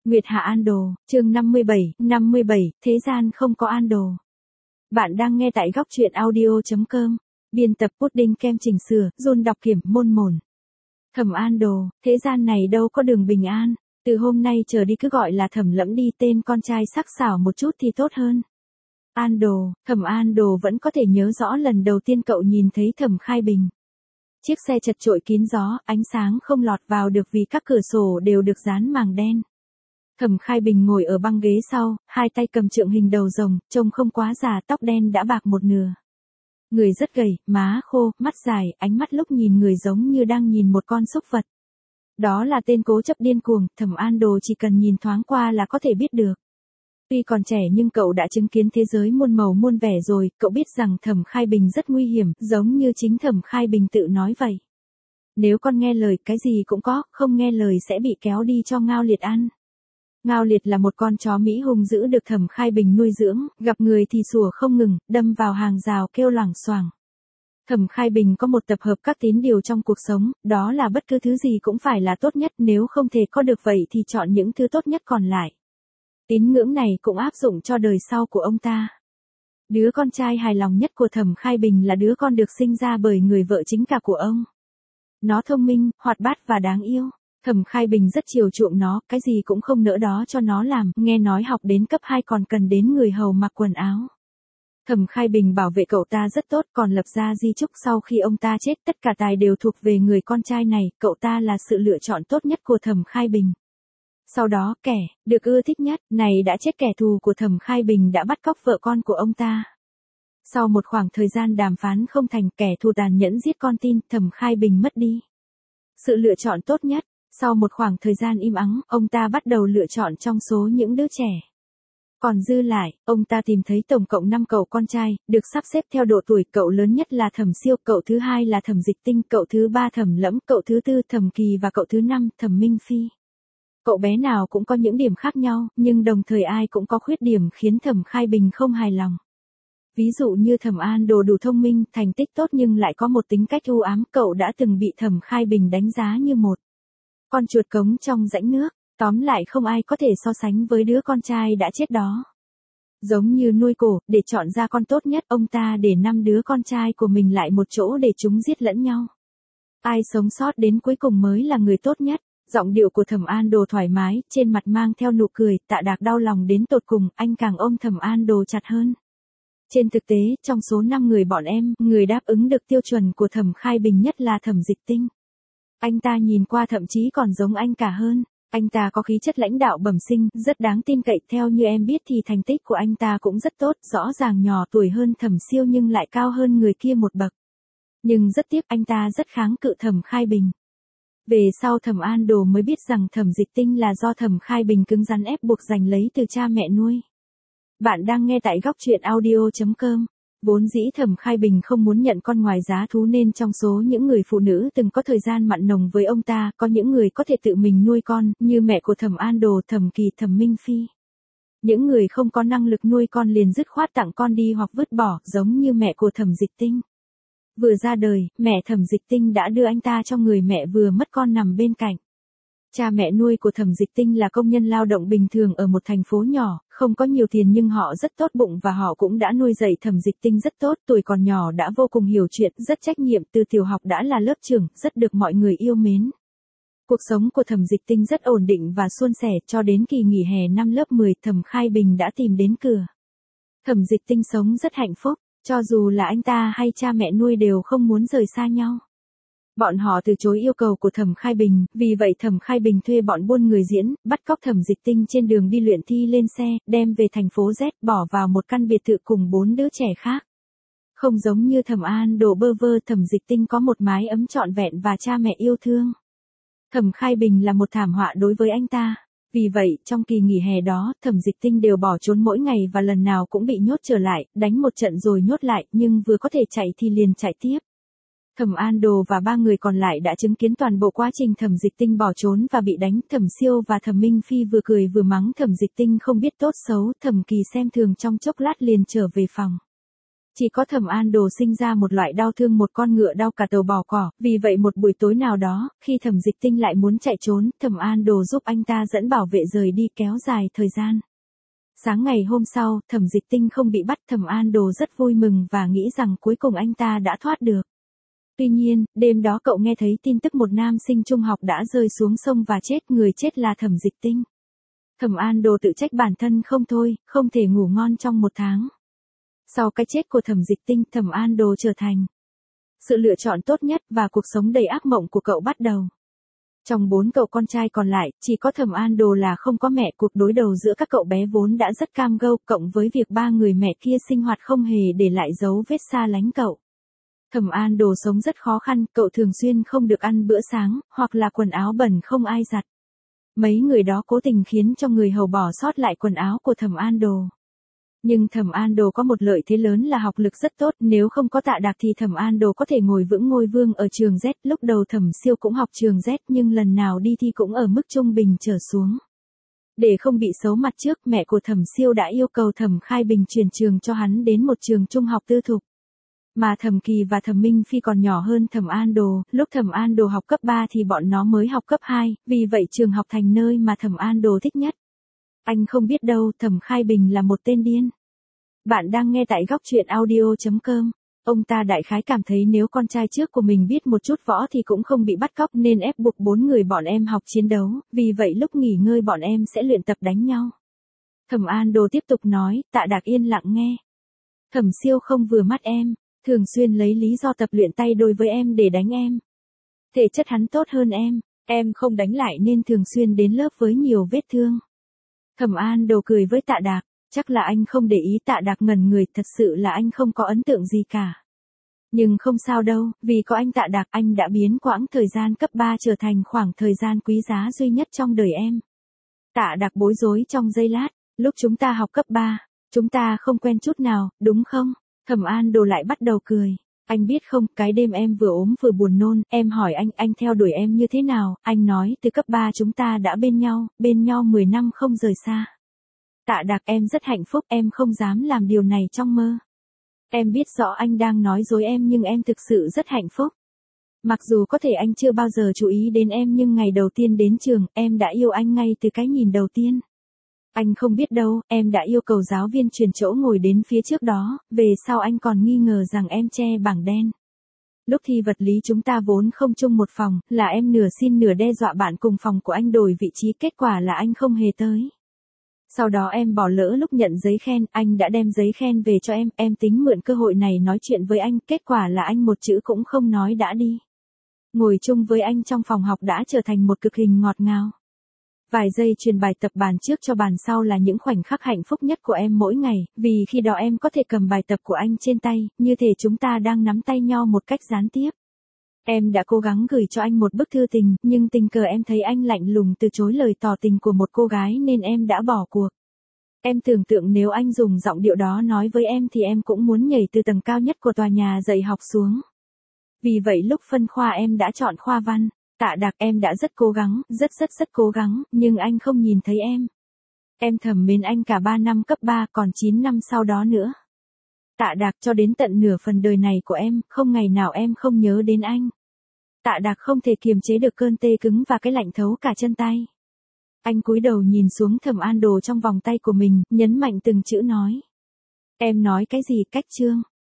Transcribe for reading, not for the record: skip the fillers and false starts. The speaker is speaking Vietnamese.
Nguyệt Hạ An Đồ, chương 57, thế gian không có An Đồ. Bạn đang nghe tại góc truyện audio.com, biên tập Pudding kem chỉnh sửa, Jun đọc kiểm, môn mồn. Thẩm An Đồ, thế gian này đâu có đường bình an, từ hôm nay trở đi cứ gọi là Thẩm Lẫm đi, tên con trai sắc sảo một chút thì tốt hơn. An Đồ, Thẩm An Đồ vẫn có thể nhớ rõ lần đầu tiên cậu nhìn thấy Thẩm Khai Bình. Chiếc xe chật chội kín gió, ánh sáng không lọt vào được vì các cửa sổ đều được dán màng đen. Thẩm Khai Bình ngồi ở băng ghế sau, hai tay cầm trượng hình đầu rồng, trông không quá già, tóc đen đã bạc một nửa. Người rất gầy, má khô, mắt dài, ánh mắt lúc nhìn người giống như đang nhìn một con súc vật. Đó là tên cố chấp điên cuồng, Thẩm An Đồ chỉ cần nhìn thoáng qua là có thể biết được. Tuy còn trẻ nhưng cậu đã chứng kiến thế giới muôn màu muôn vẻ rồi, cậu biết rằng Thẩm Khai Bình rất nguy hiểm, giống như chính Thẩm Khai Bình tự nói vậy. Nếu con nghe lời cái gì cũng có, không nghe lời sẽ bị kéo đi cho Ngao Liệt ăn. Ngao Liệt là một con chó Mỹ hung dữ được Thẩm Khai Bình nuôi dưỡng, gặp người thì sủa không ngừng, đâm vào hàng rào kêu loảng xoảng. Thẩm Khai Bình có một tập hợp các tín điều trong cuộc sống, đó là bất cứ thứ gì cũng phải là tốt nhất, nếu không thể có được vậy thì chọn những thứ tốt nhất còn lại. Tín ngưỡng này cũng áp dụng cho đời sau của ông ta. Đứa con trai hài lòng nhất của Thẩm Khai Bình là đứa con được sinh ra bởi người vợ chính cả của ông. Nó thông minh, hoạt bát và đáng yêu. Thẩm Khai Bình rất chiều chuộng nó, cái gì cũng không nỡ đó cho nó làm, nghe nói học đến cấp 2 còn cần đến người hầu mặc quần áo. Thẩm Khai Bình bảo vệ cậu ta rất tốt, còn lập ra di chúc sau khi ông ta chết, tất cả tài đều thuộc về người con trai này, cậu ta là sự lựa chọn tốt nhất của Thẩm Khai Bình. Sau đó, kẻ được ưa thích nhất này đã chết, kẻ thù của Thẩm Khai Bình đã bắt cóc vợ con của ông ta. Sau một khoảng thời gian đàm phán không thành, kẻ thù tàn nhẫn giết con tin, Thẩm Khai Bình mất đi. Sự lựa chọn tốt nhất. Sau một khoảng thời gian im ắng, ông ta bắt đầu lựa chọn trong số những đứa trẻ. Còn dư lại, ông ta tìm thấy tổng cộng 5 cậu con trai, được sắp xếp theo độ tuổi, cậu lớn nhất là Thẩm Siêu, cậu thứ hai là Thẩm Dịch Tinh, cậu thứ ba Thẩm Lẫm, cậu thứ tư Thẩm Kỳ và cậu thứ năm Thẩm Minh Phi. Cậu bé nào cũng có những điểm khác nhau, nhưng đồng thời ai cũng có khuyết điểm khiến Thẩm Khai Bình không hài lòng. Ví dụ như Thẩm An Đồ đủ thông minh, thành tích tốt nhưng lại có một tính cách u ám, cậu đã từng bị Thẩm Khai Bình đánh giá như một con chuột cống trong rãnh nước, tóm lại không ai có thể so sánh với đứa con trai đã chết đó. Giống như nuôi cổ, để chọn ra con tốt nhất, ông ta để 5 đứa con trai của mình lại một chỗ để chúng giết lẫn nhau. Ai sống sót đến cuối cùng mới là người tốt nhất. Giọng điệu của Thẩm An Đồ thoải mái, trên mặt mang theo nụ cười, Tạ Đạc đau lòng đến tột cùng, anh càng ôm Thẩm An Đồ chặt hơn. Trên thực tế, trong số 5 người bọn em, người đáp ứng được tiêu chuẩn của Thẩm Khai Bình nhất là Thẩm Dịch Tinh. Anh ta nhìn qua thậm chí còn giống anh cả hơn. Anh ta có khí chất lãnh đạo bẩm sinh, rất đáng tin cậy, theo như em biết thì thành tích của anh ta cũng rất tốt, rõ ràng nhỏ tuổi hơn Thẩm Siêu nhưng lại cao hơn người kia một bậc. Nhưng rất tiếc anh ta rất kháng cự Thẩm Khai Bình. Về sau Thẩm An Đồ mới biết rằng Thẩm Dịch Tinh là do Thẩm Khai Bình cứng rắn ép buộc giành lấy từ cha mẹ nuôi. Bạn đang nghe tại góc truyện audio.com. Vốn dĩ Thẩm Khai Bình không muốn nhận con ngoài giá thú nên trong số những người phụ nữ từng có thời gian mặn nồng với ông ta, có những người có thể tự mình nuôi con, như mẹ của Thẩm An Đồ, Thẩm Kỳ, Thẩm Minh Phi. Những người không có năng lực nuôi con liền dứt khoát tặng con đi hoặc vứt bỏ, giống như mẹ của Thẩm Dịch Tinh. Vừa ra đời, mẹ Thẩm Dịch Tinh đã đưa anh ta cho người mẹ vừa mất con nằm bên cạnh. Cha mẹ nuôi của Thẩm Dịch Tinh là công nhân lao động bình thường ở một thành phố nhỏ, không có nhiều tiền nhưng họ rất tốt bụng và họ cũng đã nuôi dạy Thẩm Dịch Tinh rất tốt, tuổi còn nhỏ đã vô cùng hiểu chuyện, rất trách nhiệm, từ tiểu học đã là lớp trưởng, rất được mọi người yêu mến. Cuộc sống của Thẩm Dịch Tinh rất ổn định và suôn sẻ, cho đến kỳ nghỉ hè năm lớp 10, Thẩm Khai Bình đã tìm đến cửa. Thẩm Dịch Tinh sống rất hạnh phúc, cho dù là anh ta hay cha mẹ nuôi đều không muốn rời xa nhau. Bọn họ từ chối yêu cầu của Thẩm Khai Bình, vì vậy Thẩm Khai Bình thuê bọn buôn người diễn, bắt cóc Thẩm Dịch Tinh trên đường đi luyện thi lên xe, đem về thành phố Z, bỏ vào một căn biệt thự cùng 4 đứa trẻ khác. Không giống như Thẩm An Đồ bơ vơ, Thẩm Dịch Tinh có một mái ấm trọn vẹn và cha mẹ yêu thương. Thẩm Khai Bình là một thảm họa đối với anh ta. Vì vậy, trong kỳ nghỉ hè đó, Thẩm Dịch Tinh đều bỏ trốn mỗi ngày và lần nào cũng bị nhốt trở lại, đánh một trận rồi nhốt lại, nhưng vừa có thể chạy thì liền chạy tiếp. Thẩm An Đồ và 3 người còn lại đã chứng kiến toàn bộ quá trình Thẩm Dịch Tinh bỏ trốn và bị đánh. Thẩm Siêu và Thẩm Minh Phi vừa cười vừa mắng Thẩm Dịch Tinh không biết tốt xấu, Thẩm Kỳ xem thường trong chốc lát liền trở về phòng. Chỉ có Thẩm An Đồ sinh ra một loại đau thương một con ngựa đau cả đầu bò cỏ, vì vậy một buổi tối nào đó, khi Thẩm Dịch Tinh lại muốn chạy trốn, Thẩm An Đồ giúp anh ta dẫn bảo vệ rời đi kéo dài thời gian. Sáng ngày hôm sau, Thẩm Dịch Tinh không bị bắt, Thẩm An Đồ rất vui mừng và nghĩ rằng cuối cùng anh ta đã thoát được. Tuy nhiên, đêm đó cậu nghe thấy tin tức một nam sinh trung học đã rơi xuống sông và chết, người chết là Thẩm Dịch Tinh. Thẩm An Đồ tự trách bản thân không thôi, không thể ngủ ngon trong một tháng. Sau cái chết của Thẩm Dịch Tinh, Thẩm An Đồ trở thành sự lựa chọn tốt nhất và cuộc sống đầy ác mộng của cậu bắt đầu. Trong 4 cậu con trai còn lại, chỉ có Thẩm An Đồ là không có mẹ, cuộc đối đầu giữa các cậu bé vốn đã rất cam go, cộng với việc 3 người mẹ kia sinh hoạt không hề để lại dấu vết xa lánh cậu. Thẩm An Đồ sống rất khó khăn, cậu thường xuyên không được ăn bữa sáng, hoặc là quần áo bẩn không ai giặt. Mấy người đó cố tình khiến cho người hầu bỏ sót lại quần áo của Thẩm An Đồ. Nhưng Thẩm An Đồ có một lợi thế lớn là học lực rất tốt, nếu không có Tạ Đạc thì Thẩm An Đồ có thể ngồi vững ngôi vương ở trường Z. Lúc đầu Thẩm Siêu cũng học trường Z nhưng lần nào đi thi cũng ở mức trung bình trở xuống. Để không bị xấu mặt trước, mẹ của Thẩm Siêu đã yêu cầu Thẩm Khai Bình chuyển trường cho hắn đến một trường trung học tư thục. Mà Thẩm Kỳ và Thẩm Minh Phi còn nhỏ hơn Thẩm An Đồ, lúc Thẩm An Đồ học cấp 3 thì bọn nó mới học cấp 2, vì vậy trường học thành nơi mà Thẩm An Đồ thích nhất. Anh không biết đâu, Thẩm Khai Bình là một tên điên. Bạn đang nghe tại góc truyện audio.com. Ông ta đại khái cảm thấy nếu con trai trước của mình biết một chút võ thì cũng không bị bắt cóc nên ép buộc 4 người bọn em học chiến đấu, vì vậy lúc nghỉ ngơi bọn em sẽ luyện tập đánh nhau. Thẩm An Đồ tiếp tục nói, Tạ Đạc yên lặng nghe. Thẩm Siêu không vừa mắt em, thường xuyên lấy lý do tập luyện tay đôi với em để đánh em. Thể chất hắn tốt hơn em không đánh lại nên thường xuyên đến lớp với nhiều vết thương. Thẩm An Đồ cười với Tạ Đạc, chắc là anh không để ý. Tạ Đạc ngẩn người, thật sự là anh không có ấn tượng gì cả. Nhưng không sao đâu, vì có anh Tạ Đạc anh đã biến quãng thời gian cấp 3 trở thành khoảng thời gian quý giá duy nhất trong đời em. Tạ Đạc bối rối trong giây lát, lúc chúng ta học cấp 3, chúng ta không quen chút nào, đúng không? Thẩm An Đồ lại bắt đầu cười. Anh biết không, cái đêm em vừa ốm vừa buồn nôn, em hỏi anh theo đuổi em như thế nào, anh nói từ cấp 3 chúng ta đã bên nhau 10 năm không rời xa. Tạ Đạc em rất hạnh phúc, em không dám làm điều này trong mơ. Em biết rõ anh đang nói dối em nhưng em thực sự rất hạnh phúc. Mặc dù có thể anh chưa bao giờ chú ý đến em nhưng ngày đầu tiên đến trường, em đã yêu anh ngay từ cái nhìn đầu tiên. Anh không biết đâu, em đã yêu cầu giáo viên chuyển chỗ ngồi đến phía trước đó, về sau anh còn nghi ngờ rằng em che bảng đen. Lúc thi vật lý chúng ta vốn không chung một phòng, là em nửa xin nửa đe dọa bạn cùng phòng của anh đổi vị trí, kết quả là anh không hề tới. Sau đó em bỏ lỡ lúc nhận giấy khen, anh đã đem giấy khen về cho em tính mượn cơ hội này nói chuyện với anh, kết quả là anh một chữ cũng không nói đã đi. Ngồi chung với anh trong phòng học đã trở thành một cực hình ngọt ngào. Vài giây truyền bài tập bàn trước cho bàn sau là những khoảnh khắc hạnh phúc nhất của em mỗi ngày, vì khi đó em có thể cầm bài tập của anh trên tay, như thể chúng ta đang nắm tay nhau một cách gián tiếp. Em đã cố gắng gửi cho anh một bức thư tình, nhưng tình cờ em thấy anh lạnh lùng từ chối lời tỏ tình của một cô gái nên em đã bỏ cuộc. Em tưởng tượng nếu anh dùng giọng điệu đó nói với em thì em cũng muốn nhảy từ tầng cao nhất của tòa nhà dạy học xuống. Vì vậy lúc phân khoa em đã chọn khoa văn. Tạ Đạc em đã rất cố gắng, rất cố gắng, nhưng anh không nhìn thấy em. Em thầm mến anh cả 3 năm cấp 3 còn 9 năm sau đó nữa. Tạ Đạc cho đến tận nửa phần đời này của em, không ngày nào em không nhớ đến anh. Tạ Đạc không thể kiềm chế được cơn tê cứng và cái lạnh thấu cả chân tay. Anh cúi đầu nhìn xuống Thẩm An Đồ trong vòng tay của mình, nhấn mạnh từng chữ nói. Em nói cái gì, cách chương?